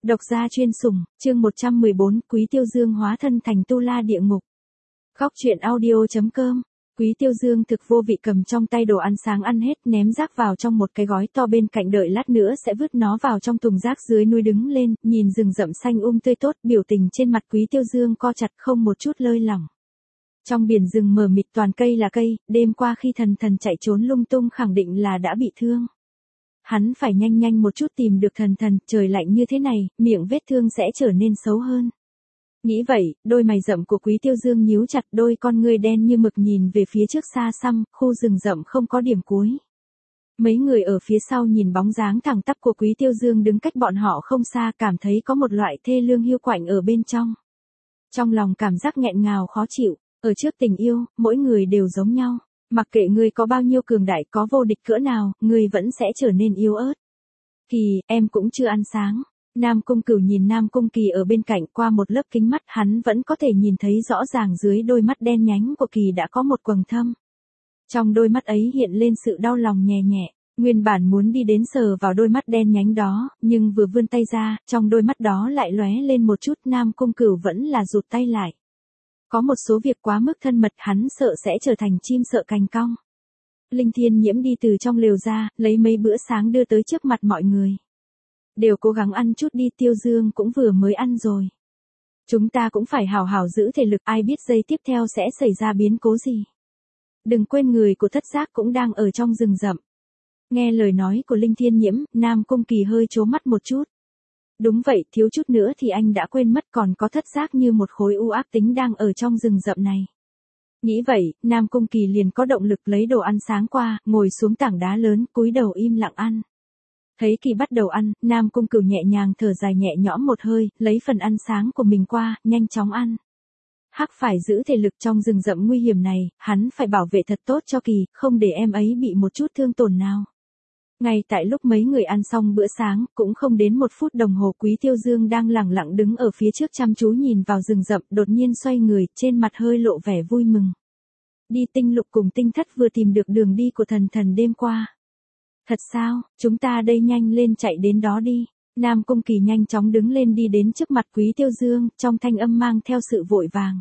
Độc gia chuyên sủng, chương 114, Quý Tiêu Dương hóa thân thành tu la địa ngục. Góc truyện audio.com. Quý Tiêu Dương thực vô vị cầm trong tay đồ ăn sáng ăn hết, ném rác vào trong một cái gói to bên cạnh, đợi lát nữa sẽ vứt nó vào trong thùng rác dưới núi, đứng lên, nhìn rừng rậm xanh tươi tốt, biểu tình trên mặt Quý Tiêu Dương co chặt, không một chút lơi lỏng. Trong biển rừng mờ mịt toàn cây là cây, đêm qua khi thần thần chạy trốn lung tung khẳng định là đã bị thương. Hắn phải nhanh một chút tìm được thần thần, trời lạnh như thế này, miệng vết thương sẽ trở nên xấu hơn. Nghĩ vậy, đôi mày rậm của Quý Tiêu Dương nhíu chặt, đôi con ngươi đen như mực nhìn về phía trước xa xăm, khu rừng rậm không có điểm cuối. Mấy người ở phía sau nhìn bóng dáng thẳng tắp của Quý Tiêu Dương đứng cách bọn họ không xa, cảm thấy có một loại thê lương hiu quạnh ở bên trong. Trong lòng cảm giác nghẹn ngào khó chịu, ở trước tình yêu, mỗi người đều giống nhau. Mặc kệ ngươi có bao nhiêu cường đại, có vô địch cỡ nào, ngươi vẫn sẽ trở nên yếu ớt. Kỳ, em cũng chưa ăn sáng. Nam Cung Cửu nhìn Nam Cung Kỳ ở bên cạnh, qua một lớp kính mắt hắn vẫn có thể nhìn thấy rõ ràng dưới đôi mắt đen nhánh của Kỳ đã có một quầng thâm. Trong đôi mắt ấy hiện lên sự đau lòng nhẹ nhẹ, nguyên bản muốn đi đến sờ vào đôi mắt đen nhánh đó, nhưng vừa vươn tay ra, trong đôi mắt đó lại lóe lên một chút, Nam Cung Cửu vẫn là rụt tay lại. Có một số việc quá mức thân mật hắn sợ sẽ trở thành chim sợ cành cong. Linh Thiên Nhiễm đi từ trong lều ra, lấy mấy bữa sáng đưa tới trước mặt mọi người. Đều cố gắng ăn chút đi, Tiêu Dương cũng vừa mới ăn rồi. Chúng ta cũng phải hào hào giữ thể lực, ai biết giây tiếp theo sẽ xảy ra biến cố gì. Đừng quên người của thất giác cũng đang ở trong rừng rậm. Nghe lời nói của Linh Thiên Nhiễm, Nam Cung Kỳ hơi trố mắt một chút. Đúng vậy, thiếu chút nữa thì anh đã quên mất còn có thất giác như một khối u ác tính đang ở trong rừng rậm này. Nghĩ vậy, Nam Cung Kỳ liền có động lực lấy đồ ăn sáng qua, ngồi xuống tảng đá lớn, cúi đầu im lặng ăn. Thấy Kỳ bắt đầu ăn, Nam Cung Cửu nhẹ nhàng thở dài nhẹ nhõm một hơi, lấy phần ăn sáng của mình qua, nhanh chóng ăn. Hắc phải giữ thể lực trong rừng rậm nguy hiểm này, hắn phải bảo vệ thật tốt cho Kỳ, không để em ấy bị một chút thương tổn nào. Ngay tại lúc mấy người ăn xong bữa sáng, cũng không đến 1 phút đồng hồ, Quý Tiêu Dương đang lẳng lặng đứng ở phía trước chăm chú nhìn vào rừng rậm, đột nhiên xoay người, trên mặt hơi lộ vẻ vui mừng. Đi, Tinh Lục cùng Tinh Thất vừa tìm được đường đi của thần thần đêm qua. Thật sao, chúng ta đây nhanh lên chạy đến đó đi. Nam Cung Kỳ nhanh chóng đứng lên đi đến trước mặt Quý Tiêu Dương, trong thanh âm mang theo sự vội vàng.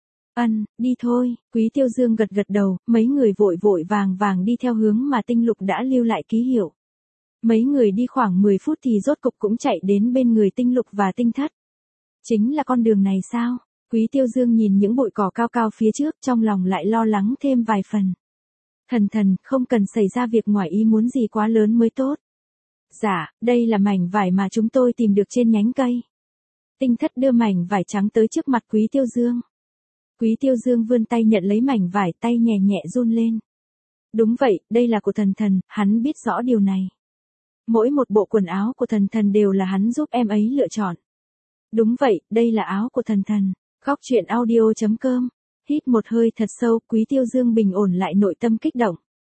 Đi thôi, Quý Tiêu Dương gật đầu, mấy người vội vàng đi theo hướng mà Tinh Lục đã lưu lại ký hiệu. Mấy người đi khoảng 10 phút thì rốt cục cũng chạy đến bên người Tinh Lục và Tinh Thất. Chính là con đường này sao? Quý Tiêu Dương nhìn những bụi cỏ cao cao phía trước, trong lòng lại lo lắng thêm vài phần. Thần, không cần xảy ra việc ngoài ý muốn gì quá lớn mới tốt. Dạ, đây là mảnh vải mà chúng tôi tìm được trên nhánh cây. Tinh Thất đưa mảnh vải trắng tới trước mặt Quý Tiêu Dương. Quý Tiêu Dương vươn tay nhận lấy mảnh vải, tay nhẹ nhẹ run lên. Đúng vậy, đây là của thần, hắn biết rõ điều này. Mỗi một bộ quần áo của thần đều là hắn giúp em ấy lựa chọn. Đúng vậy, đây là áo của thần. Góc truyện audio.com. Hít một hơi thật sâu, Quý Tiêu Dương bình ổn lại nội tâm kích động.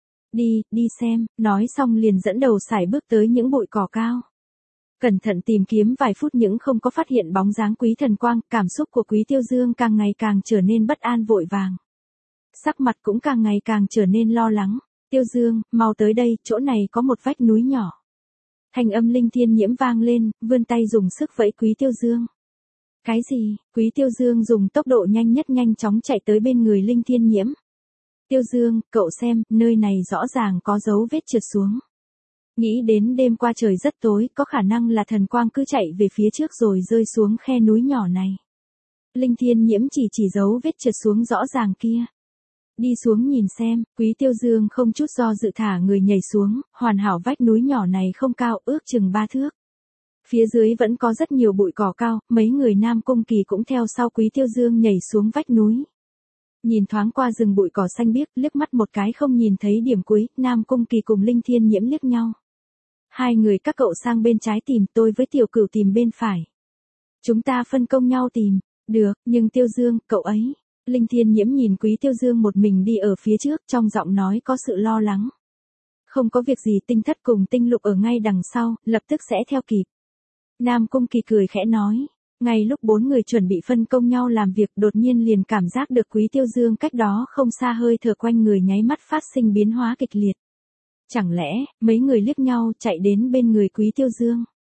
Đi xem, nói xong liền dẫn đầu sải bước tới những bụi cỏ cao. Cẩn thận tìm kiếm vài phút nhưng không có phát hiện bóng dáng Quý Thần Quang, cảm xúc của Quý Tiêu Dương càng ngày càng trở nên bất an vội vàng. Sắc mặt cũng càng ngày càng trở nên lo lắng. Tiêu Dương, mau tới đây, chỗ này có một vách núi nhỏ. Thanh âm Linh Thiên Nhiễm vang lên, vươn tay dùng sức vẫy Quý Tiêu Dương. Cái gì? Quý Tiêu Dương dùng tốc độ nhanh nhất nhanh chóng chạy tới bên người Linh Thiên Nhiễm. Tiêu Dương, cậu xem, nơi này rõ ràng có dấu vết trượt xuống. Nghĩ đến đêm qua trời rất tối, có khả năng là thần quang cứ chạy về phía trước rồi rơi xuống khe núi nhỏ này. Linh Thiên Nhiễm chỉ dấu vết trượt xuống rõ ràng kia. Đi xuống nhìn xem, Quý Tiêu Dương không chút do dự thả người nhảy xuống, hoàn hảo vách núi nhỏ này không cao, ước chừng 3 thước. Phía dưới vẫn có rất nhiều bụi cỏ cao, mấy người Nam Cung Kỳ cũng theo sau Quý Tiêu Dương nhảy xuống vách núi. Nhìn thoáng qua rừng bụi cỏ xanh biếc, liếc mắt một cái không nhìn thấy điểm cuối, Nam Cung Kỳ cùng Linh Thiên Nhiễm liếc nhau. Hai người các cậu sang bên trái tìm, tôi với Tiểu Cửu tìm bên phải. Chúng ta phân công nhau tìm. Được, nhưng Tiêu Dương, cậu ấy. Linh Thiên Nhiễm nhìn Quý Tiêu Dương một mình đi ở phía trước, trong giọng nói có sự lo lắng. Không có việc gì, Tinh Thất cùng Tinh Lục ở ngay đằng sau, lập tức sẽ theo kịp. Nam Cung Kỳ cười khẽ nói. Ngay lúc 4 người chuẩn bị phân công nhau làm việc, đột nhiên liền cảm giác được Quý Tiêu Dương cách đó không xa hơi thở quanh người nháy mắt phát sinh biến hóa kịch liệt. Chẳng lẽ, mấy người liếc nhau chạy đến bên người Quý Tiêu Dương.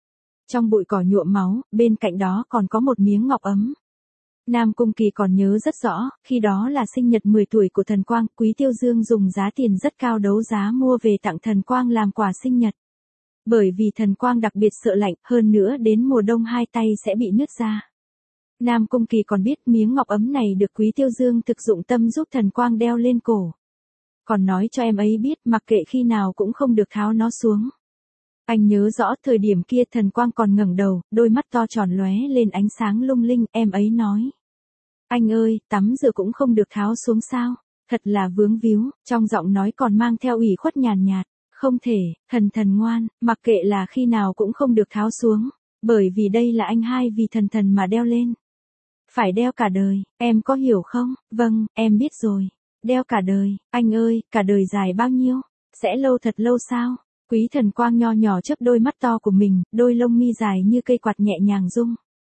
Trong bụi cỏ nhuộm máu, bên cạnh đó còn có một miếng ngọc ấm. Nam Cung Kỳ còn nhớ rất rõ, khi đó là sinh nhật 10 tuổi của Thần Quang, Quý Tiêu Dương dùng giá tiền rất cao đấu giá mua về tặng Thần Quang làm quà sinh nhật. Bởi vì Thần Quang đặc biệt sợ lạnh, hơn nữa đến mùa đông hai tay sẽ bị nứt ra. Nam Cung Kỳ còn biết miếng ngọc ấm này được Quý Tiêu Dương thực dụng tâm giúp Thần Quang đeo lên cổ. Còn nói cho em ấy biết mặc kệ khi nào cũng không được tháo nó xuống. Anh nhớ rõ thời điểm kia Thần Quang còn ngẩng đầu, đôi mắt to tròn lóe lên ánh sáng lung linh, em ấy nói. Anh ơi, tắm rửa cũng không được tháo xuống sao, thật là vướng víu, trong giọng nói còn mang theo ủy khuất nhàn nhạt. Không thể, Thần ngoan, mặc kệ là khi nào cũng không được tháo xuống, bởi vì đây là anh hai vì Thần mà đeo lên. Phải đeo cả đời, em có hiểu không? Vâng, em biết rồi. Đeo cả đời, anh ơi, cả đời dài bao nhiêu? Sẽ lâu thật lâu sao? Quý Thần Quang nho nhỏ chớp đôi mắt to của mình, đôi lông mi dài như cây quạt nhẹ nhàng rung.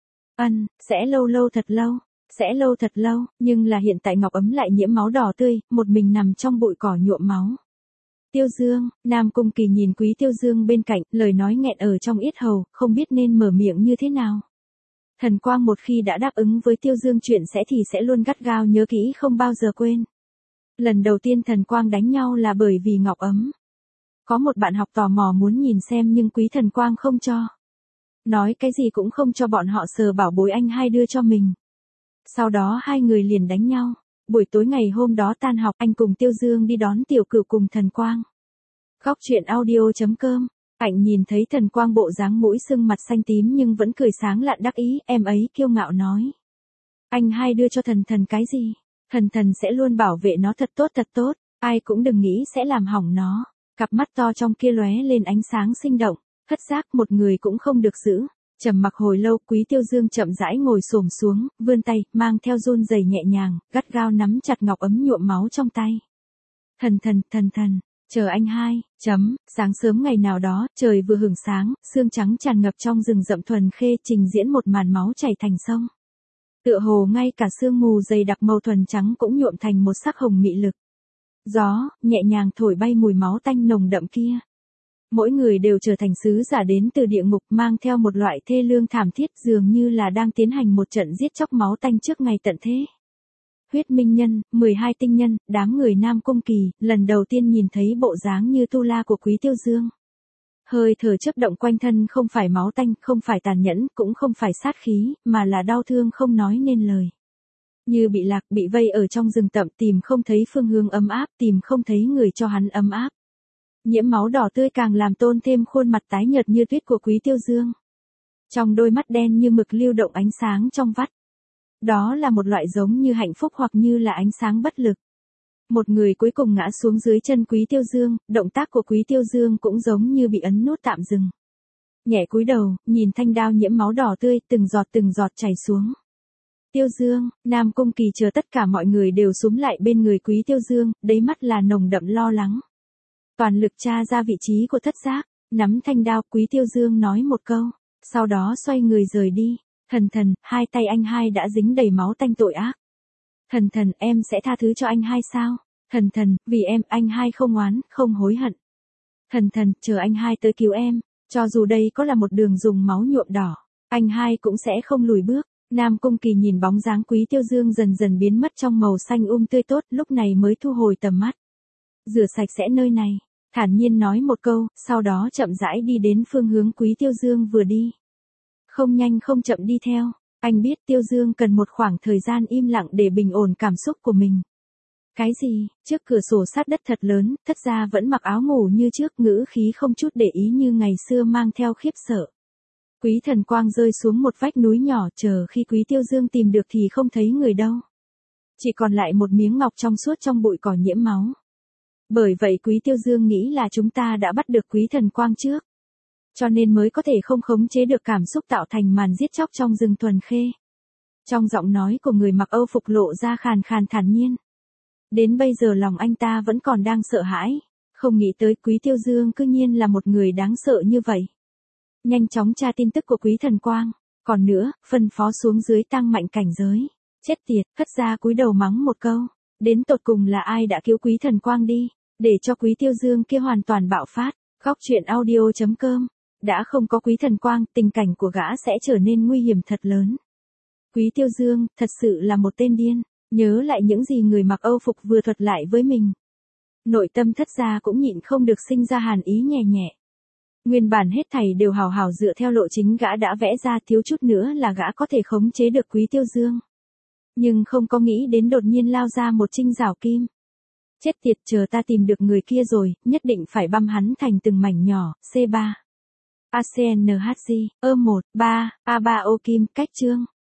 Sẽ lâu lâu thật lâu. Sẽ lâu thật lâu, nhưng là hiện tại ngọc ấm lại nhiễm máu đỏ tươi, một mình nằm trong bụi cỏ nhuộm máu. Tiêu Dương, Nam Cung Kỳ nhìn Quý Tiêu Dương bên cạnh, lời nói nghẹn ở trong yết hầu, không biết nên mở miệng như thế nào. Thần Quang một khi đã đáp ứng với Tiêu Dương chuyện sẽ thì sẽ luôn gắt gao nhớ kỹ không bao giờ quên. Lần đầu tiên Thần Quang đánh nhau là bởi vì ngọc ấm. Có một bạn học tò mò muốn nhìn xem nhưng Quý Thần Quang không cho. Nói cái gì cũng không cho bọn họ sờ bảo bối anh hai đưa cho mình. Sau đó hai người liền đánh nhau. Buổi tối ngày hôm đó tan học anh cùng Tiêu Dương đi đón Tiểu Cửu cùng Thần Quang. Góc truyện audio.com. Anh nhìn thấy Thần Quang bộ dáng mũi sưng mặt xanh tím nhưng vẫn cười sáng lạn đắc ý, em ấy kiêu ngạo nói. Anh hai đưa cho Thần cái gì? Thần sẽ luôn bảo vệ nó thật tốt, ai cũng đừng nghĩ sẽ làm hỏng nó. Cặp mắt to trong kia lóe lên ánh sáng sinh động, hất giác một người cũng không được giữ. Trầm mặc hồi lâu, Quý Tiêu Dương chậm rãi ngồi xổm xuống, vươn tay, mang theo run rẩy nhẹ nhàng, gắt gao nắm chặt ngọc ấm nhuộm máu trong tay. Thần, chờ anh hai, sáng sớm ngày nào đó, trời vừa hửng sáng, sương trắng tràn ngập trong rừng rậm thuần khê trình diễn một màn máu chảy thành sông. Tựa hồ ngay cả sương mù dày đặc màu thuần trắng cũng nhuộm thành một sắc hồng mị lực. Gió, nhẹ nhàng thổi bay mùi máu tanh nồng đậm kia. Mỗi người đều trở thành sứ giả đến từ địa ngục mang theo một loại thê lương thảm thiết dường như là đang tiến hành một trận giết chóc máu tanh trước ngày tận thế. Huyết Minh Nhân, 12 tinh nhân, đám người Nam Cung Kỳ, lần đầu tiên nhìn thấy bộ dáng như tu la của Quý Tiêu Dương. Hơi thở chớp động quanh thân không phải máu tanh, không phải tàn nhẫn, cũng không phải sát khí, mà là đau thương không nói nên lời. Như bị lạc, bị vây ở trong rừng tậm tìm không thấy phương hướng ấm áp, tìm không thấy người cho hắn ấm áp. Nhiễm máu đỏ tươi càng làm tôn thêm khuôn mặt tái nhợt như tuyết của Quý Tiêu Dương. Trong đôi mắt đen như mực lưu động ánh sáng trong vắt. Đó là một loại giống như hạnh phúc hoặc như là ánh sáng bất lực. Một người cuối cùng ngã xuống dưới chân Quý Tiêu Dương, động tác của Quý Tiêu Dương cũng giống như bị ấn nút tạm dừng. Nhẹ cúi đầu, nhìn thanh đao nhiễm máu đỏ tươi từng giọt chảy xuống. Tiêu Dương, Nam Cung Kỳ chờ tất cả mọi người đều xúm lại bên người Quý Tiêu Dương, đáy mắt là nồng đậm lo lắng. Toàn lực tra ra vị trí của thất giác, nắm thanh đao, Quý Tiêu Dương nói một câu, sau đó xoay người rời đi. Thần, hai tay anh hai đã dính đầy máu tanh tội ác. Thần, em sẽ tha thứ cho anh hai sao? Thần, vì em, anh hai không oán, không hối hận. Thần, chờ anh hai tới cứu em, cho dù đây có là một đường dùng máu nhuộm đỏ, anh hai cũng sẽ không lùi bước. Nam Cung Kỳ nhìn bóng dáng Quý Tiêu Dương dần dần biến mất trong màu xanh tươi tốt, lúc này mới thu hồi tầm mắt. Rửa sạch sẽ nơi này, thản nhiên nói một câu, sau đó chậm rãi đi đến phương hướng Quý Tiêu Dương vừa đi. Không nhanh không chậm đi theo, anh biết Tiêu Dương cần một khoảng thời gian im lặng để bình ổn cảm xúc của mình. Cái gì, trước cửa sổ sát đất thật lớn, thất gia vẫn mặc áo ngủ như trước, ngữ khí không chút để ý như ngày xưa mang theo khiếp sợ. Quý Thần Quang rơi xuống một vách núi nhỏ, chờ khi Quý Tiêu Dương tìm được thì không thấy người đâu. Chỉ còn lại một miếng ngọc trong suốt trong bụi cỏ nhiễm máu. Bởi vậy Quý Tiêu Dương nghĩ là chúng ta đã bắt được Quý Thần Quang trước. Cho nên mới có thể không khống chế được cảm xúc tạo thành màn giết chóc trong rừng thuần khê. Trong giọng nói của người mặc Âu phục lộ ra khàn khàn thản nhiên. Đến bây giờ lòng anh ta vẫn còn đang sợ hãi, không nghĩ tới Quý Tiêu Dương cư nhiên là một người đáng sợ như vậy. Nhanh chóng tra tin tức của Quý Thần Quang, còn nữa, phân phó xuống dưới tăng mạnh cảnh giới. Chết tiệt, hất ra cúi đầu mắng một câu, đến tột cùng là ai đã cứu Quý Thần Quang đi, để cho Quý Tiêu Dương kia hoàn toàn bạo phát. Góc truyện audio.com đã không có Quý Thần Quang, tình cảnh của gã sẽ trở nên nguy hiểm thật lớn. Quý Tiêu Dương, thật sự là một tên điên, nhớ lại những gì người mặc Âu phục vừa thuật lại với mình. Nội tâm Thất gia cũng nhịn không được sinh ra hàn ý nhẹ nhẹ. Nguyên bản hết thảy đều hào hào dựa theo lộ chính gã đã vẽ ra, thiếu chút nữa là gã có thể khống chế được Quý Tiêu Dương. Nhưng không có nghĩ đến đột nhiên lao ra một Trinh Giảo Kim. Chết tiệt, chờ ta tìm được người kia rồi, nhất định phải băm hắn thành từng mảnh nhỏ. C3 ACNHG, E1, 3, A3 O Kim, cách chương.